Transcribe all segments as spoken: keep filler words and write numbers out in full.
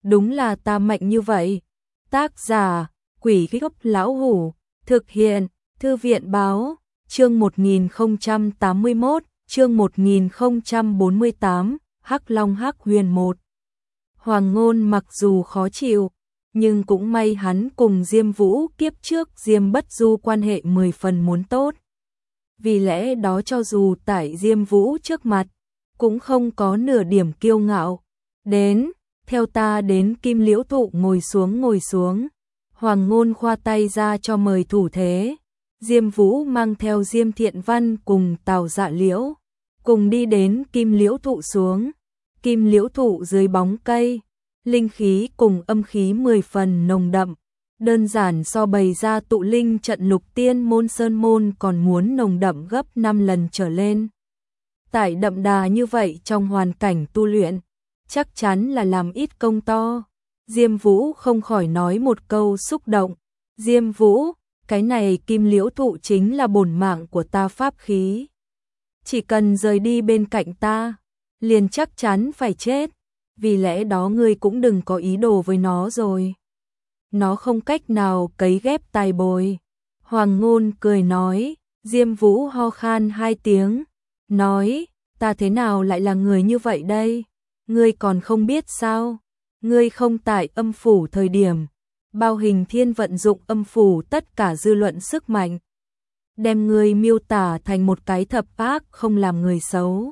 đúng là ta mạnh như vậy. Tác giả, Quỷ Gốc Lão Hủ, thực hiện, Thư viện báo, chương một nghìn không trăm tám mươi mốt, chương một nghìn không trăm bốn mươi tám, Hắc Long Hắc Huyền một. Hoàng Ngôn mặc dù khó chịu, nhưng cũng may hắn cùng Diêm Vũ kiếp trước Diêm Bất Du quan hệ mười phần muốn tốt. Vì lẽ đó cho dù tại Diêm Vũ trước mặt, cũng không có nửa điểm kiêu ngạo. Đến, theo ta đến Kim Liễu Thụ, ngồi xuống ngồi xuống. Hoàng Ngôn khoa tay ra cho mời thủ thế. Diêm Vũ mang theo Diêm Thiện Văn cùng Tào Dạ Liễu, cùng đi đến Kim Liễu Thụ xuống. Kim Liễu Thụ dưới bóng cây, linh khí cùng âm khí mười phần nồng đậm, đơn giản so bày ra tụ linh trận Lục Tiên môn Sơn môn còn muốn nồng đậm gấp năm lần trở lên. Tại đậm đà như vậy trong hoàn cảnh tu luyện, chắc chắn là làm ít công to. Diêm Vũ không khỏi nói một câu xúc động. Diêm Vũ, cái này Kim Liễu Thụ chính là bổn mạng của ta pháp khí. Chỉ cần rời đi bên cạnh ta, liền chắc chắn phải chết. Vì lẽ đó ngươi cũng đừng có ý đồ với nó rồi. Nó không cách nào cấy ghép tài bồi. Hoàng Ngôn cười nói. Diêm Vũ ho khan hai tiếng, nói, ta thế nào lại là người như vậy đây? Ngươi còn không biết sao? Ngươi không tại âm phủ thời điểm, Bao Hình Thiên vận dụng âm phủ tất cả dư luận sức mạnh, đem ngươi miêu tả thành một cái thập ác không làm người xấu.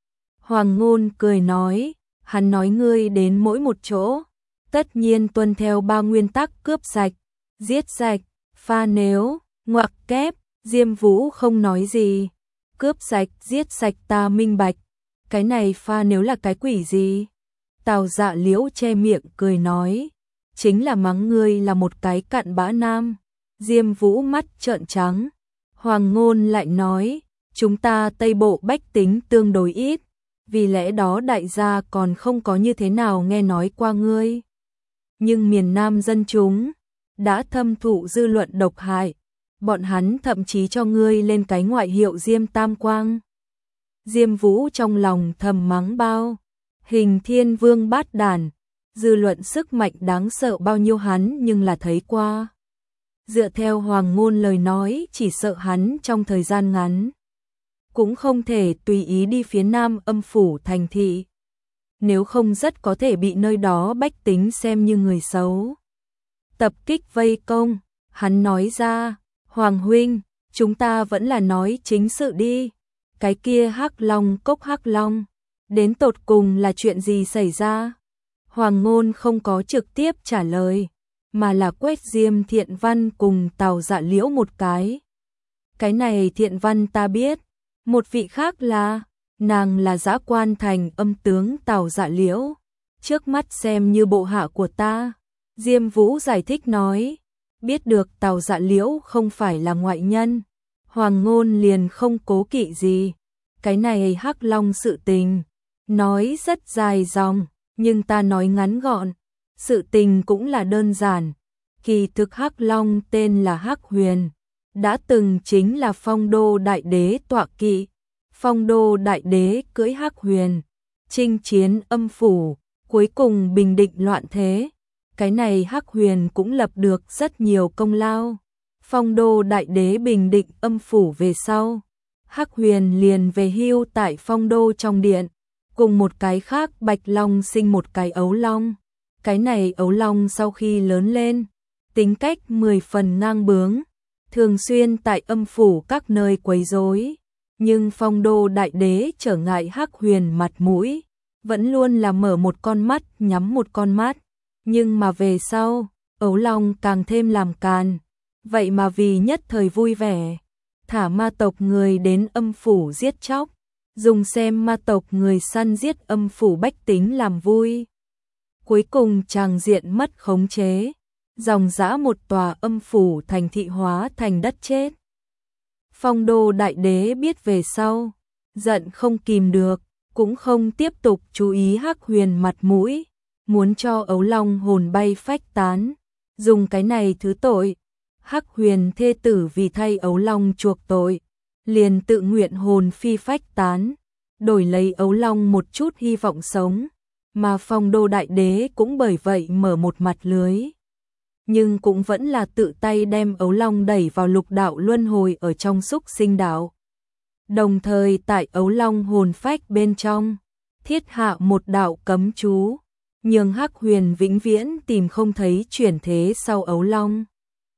Hoàng Ngôn cười nói, hắn nói ngươi đến mỗi một chỗ, tất nhiên tuân theo ba nguyên tắc cướp sạch, giết sạch, pha nếu, ngoặc kép. Diêm Vũ không nói gì. Cướp sạch, giết sạch ta minh bạch. Cái này pha nếu là cái quỷ gì? Tào Dạ Liễu che miệng cười nói, chính là mắng ngươi là một cái cặn bã nam. Diêm Vũ mắt trợn trắng. Hoàng Ngôn lại nói, chúng ta Tây Bộ bách tính tương đối ít, vì lẽ đó đại gia còn không có như thế nào nghe nói qua ngươi. Nhưng miền Nam dân chúng đã thâm thụ dư luận độc hại, bọn hắn thậm chí cho ngươi lên cái ngoại hiệu Diêm Tam Quang. Diêm Vũ trong lòng thầm mắng Bao Hình Thiên vương bát đàn, dư luận sức mạnh đáng sợ bao nhiêu hắn nhưng là thấy qua. Dựa theo Hoàng Ngôn lời nói, chỉ sợ hắn trong thời gian ngắn cũng không thể tùy ý đi phía Nam âm phủ thành thị, nếu không rất có thể bị nơi đó bách tính xem như người xấu, tập kích vây công. Hắn nói ra, Hoàng huynh, chúng ta vẫn là nói chính sự đi. Cái kia Hắc Long Cốc Hắc Long, đến tột cùng là chuyện gì xảy ra? Hoàng Ngôn không có trực tiếp trả lời, mà là quét Diêm Thiện Văn cùng Tào Dạ Liễu một cái. Cái này Thiện Văn ta biết, một vị khác là, nàng là Dã Quan Thành âm tướng Tào Dạ Liễu, trước mắt xem như bộ hạ của ta. Diêm Vũ giải thích nói. Biết được Tào Dạ Liễu không phải là ngoại nhân, Hoàng Ngôn liền không cố kỵ gì. Cái này Hắc Long sự tình, nói rất dài dòng, nhưng ta nói ngắn gọn. Sự tình cũng là đơn giản. Kỳ thực Hắc Long tên là Hắc Huyền, đã từng chính là Phong Đô Đại Đế tọa kỵ. Phong Đô Đại Đế cưỡi Hắc Huyền, chinh chiến âm phủ, cuối cùng bình định loạn thế. Cái này Hắc Huyền cũng lập được rất nhiều công lao. Phong Đô Đại Đế bình định âm phủ về sau, Hắc Huyền liền về hưu tại Phong Đô trong điện, cùng một cái khác Bạch Long sinh một cái ấu long. Cái này ấu long sau khi lớn lên, tính cách mười phần ngang bướng, thường xuyên tại âm phủ các nơi quấy rối. Nhưng Phong Đô Đại Đế trở ngại Hắc Huyền mặt mũi, vẫn luôn là mở một con mắt nhắm một con mắt. Nhưng mà về sau, ấu long càng thêm làm càn, vậy mà vì nhất thời vui vẻ, thả ma tộc người đến âm phủ giết chóc, dùng xem ma tộc người săn giết âm phủ bách tính làm vui. Cuối cùng tràng diện mất khống chế, dòng dã một tòa âm phủ thành thị hóa thành đất chết. Phong Đô Đại Đế biết về sau, giận không kìm được, cũng không tiếp tục chú ý Hắc Huyền mặt mũi, muốn cho ấu long hồn bay phách tán, dùng cái này thứ tội. Hắc Huyền thê tử vì thay ấu long chuộc tội, liền tự nguyện hồn phi phách tán, đổi lấy ấu long một chút hy vọng sống. mà Phong Đô Đại Đế cũng bởi vậy mở một mặt lưới. Nhưng cũng vẫn là tự tay đem ấu long đẩy vào lục đạo luân hồi ở trong xúc sinh đạo. Đồng thời tại ấu long hồn phách bên trong, thiết hạ một đạo cấm chú, nhường Hắc Huyền vĩnh viễn tìm không thấy chuyển thế sau ấu long.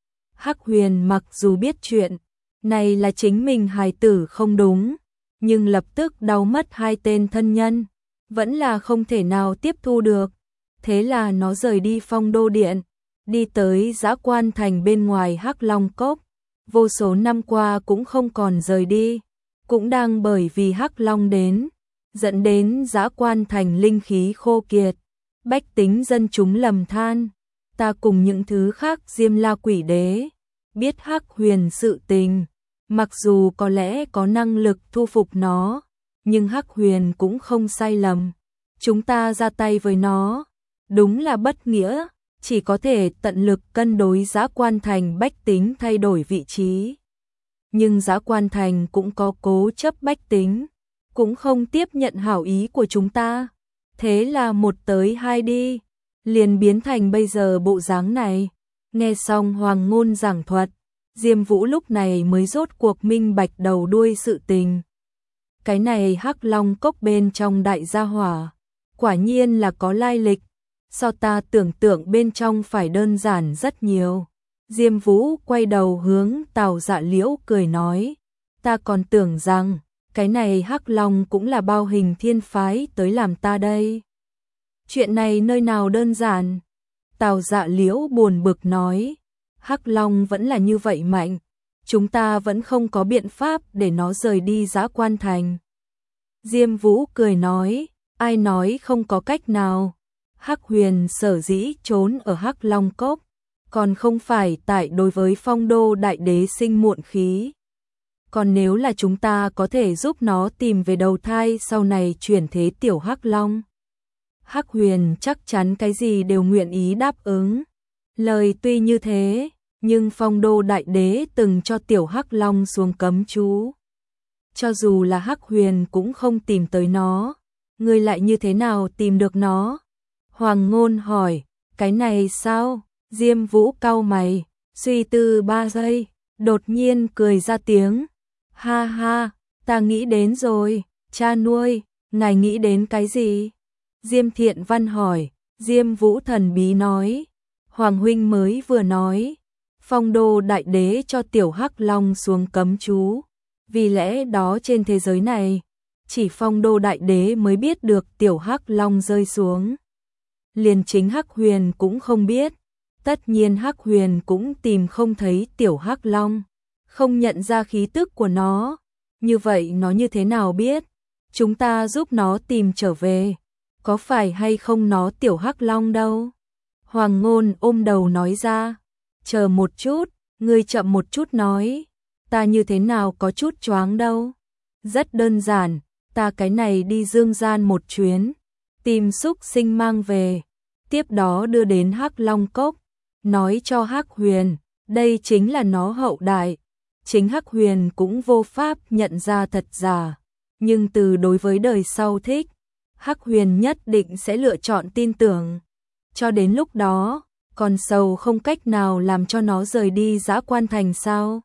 Hắc Huyền mặc dù biết chuyện này là chính mình hài tử không đúng, nhưng lập tức đau mất hai tên thân nhân, vẫn là không thể nào tiếp thu được. Thế là nó rời đi Phong Đô Điện, đi tới Dã Quan Thành bên ngoài Hắc Long Cốc, vô số năm qua cũng không còn rời đi, cũng đang bởi vì Hắc Long đến, dẫn đến Dã Quan Thành linh khí khô kiệt, bách tính dân chúng lầm than. Ta cùng những thứ khác Diêm La Quỷ Đế biết Hắc Huyền sự tình, mặc dù có lẽ có năng lực thu phục nó, nhưng Hắc Huyền cũng không sai lầm. Chúng ta ra tay với nó, đúng là bất nghĩa, chỉ có thể tận lực cân đối Dã Quan Thành bách tính thay đổi vị trí. Nhưng Dã Quan Thành cũng có cố chấp bách tính, cũng không tiếp nhận hảo ý của chúng ta. Thế là một tới hai đi, liền biến thành bây giờ bộ dáng này. Nghe xong Hoàng Ngôn giảng thuật, Diêm Vũ lúc này mới rốt cuộc minh bạch đầu đuôi sự tình. Cái này Hắc Long Cốc bên trong đại gia hỏa, quả nhiên là có lai lịch, so ta tưởng tượng bên trong phải đơn giản rất nhiều. Diêm Vũ quay đầu hướng Tào Dạ Liễu cười nói, ta còn tưởng rằng cái này Hắc Long cũng là bao hình thiên phái tới làm ta đây. Chuyện này nơi nào đơn giản? Tào Dạ Liễu buồn bực nói, Hắc Long vẫn là như vậy mạnh, chúng ta vẫn không có biện pháp để nó rời đi Dã Quan Thành. Diêm Vũ cười nói, ai nói không có cách nào, Hắc Huyền sở dĩ trốn ở Hắc Long Cốc, còn không phải tại đối với Phong Đô Đại Đế sinh muộn khí. Còn nếu là chúng ta có thể giúp nó tìm về đầu thai sau này chuyển thế tiểu Hắc Long, Hắc Huyền chắc chắn cái gì đều nguyện ý đáp ứng. Lời tuy như thế, nhưng Phong Đô Đại Đế từng cho tiểu Hắc Long xuống cấm chú. Cho dù là Hắc Huyền cũng không tìm tới nó, ngươi lại như thế nào tìm được nó? Hoàng Ngôn hỏi, cái này sao? Diêm Vũ cau mày, suy tư ba giây, đột nhiên cười ra tiếng. Ha ha, ta nghĩ đến rồi, cha nuôi, ngài nghĩ đến cái gì? Diêm Thiện Văn hỏi. Diêm Vũ thần bí nói, Hoàng huynh mới vừa nói, Phong Đô Đại Đế cho tiểu Hắc Long xuống cấm chú, vì lẽ đó trên thế giới này, chỉ Phong Đô Đại Đế mới biết được tiểu Hắc Long rơi xuống. Liền chính Hắc Huyền cũng không biết, tất nhiên Hắc Huyền cũng tìm không thấy tiểu Hắc Long, không nhận ra khí tức của nó, như vậy nó như thế nào biết? Chúng ta giúp nó tìm trở về, có phải hay không nó tiểu Hắc Long đâu? Hoàng Ngôn ôm đầu nói ra, chờ một chút, ngươi chậm một chút nói, ta như thế nào có chút choáng đâu. Rất đơn giản, ta cái này đi dương gian một chuyến, tìm xúc sinh mang về, tiếp đó đưa đến Hắc Long Cốc, nói cho Hắc Huyền, đây chính là nó hậu đại. Chính Hắc Huyền cũng vô pháp nhận ra thật giả, nhưng từ đối với đời sau thích, Hắc Huyền nhất định sẽ lựa chọn tin tưởng. Cho đến lúc đó, còn sầu không cách nào làm cho nó rời đi Dã Quan Thành sao?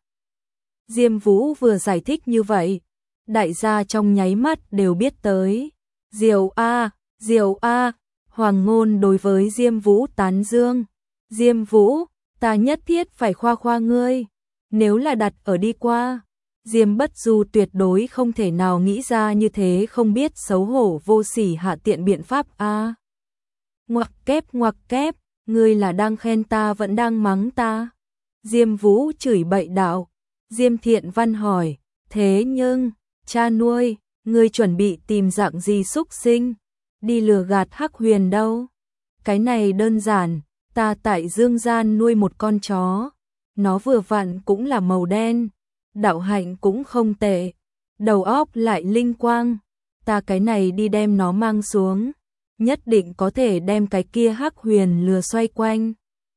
Diêm Vũ vừa giải thích như vậy, đại gia trong nháy mắt đều biết tới. Diệu a, Diệu a, Hoàng Ngôn đối với Diêm Vũ tán dương. Diêm Vũ, ta nhất thiết phải khoa khoa ngươi, nếu là đặt ở đi qua, Diêm Bất Du tuyệt đối không thể nào nghĩ ra như thế không biết xấu hổ vô sỉ hạ tiện biện pháp a. À. Ngoặc kép ngoặc kép, ngươi là đang khen ta vẫn đang mắng ta. Diêm Vũ chửi bậy đạo. Diêm Thiện Văn hỏi, thế nhưng, cha nuôi, ngươi chuẩn bị tìm dạng gì xúc sinh, đi lừa gạt Hắc Huyền đâu? Cái này đơn giản, ta tại dương gian nuôi một con chó, nó vừa vặn cũng là màu đen, đạo hạnh cũng không tệ, đầu óc lại linh quang, ta cái này đi đem nó mang xuống, nhất định có thể đem cái kia Hắc Huyền lừa xoay quanh.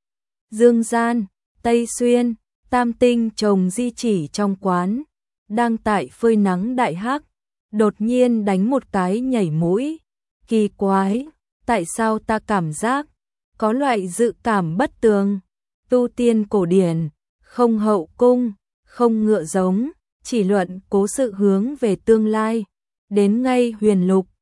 Dương gian, Tây Xuyên, Tam Tinh chồng di chỉ trong quán, đang tại phơi nắng đại hắc, đột nhiên đánh một cái nhảy mũi, kỳ quái, tại sao ta cảm giác có loại dự cảm bất tường. Tu tiên cổ điển, không hậu cung, không ngựa giống, chỉ luận cố sự hướng về tương lai. Đến ngay huyền lục,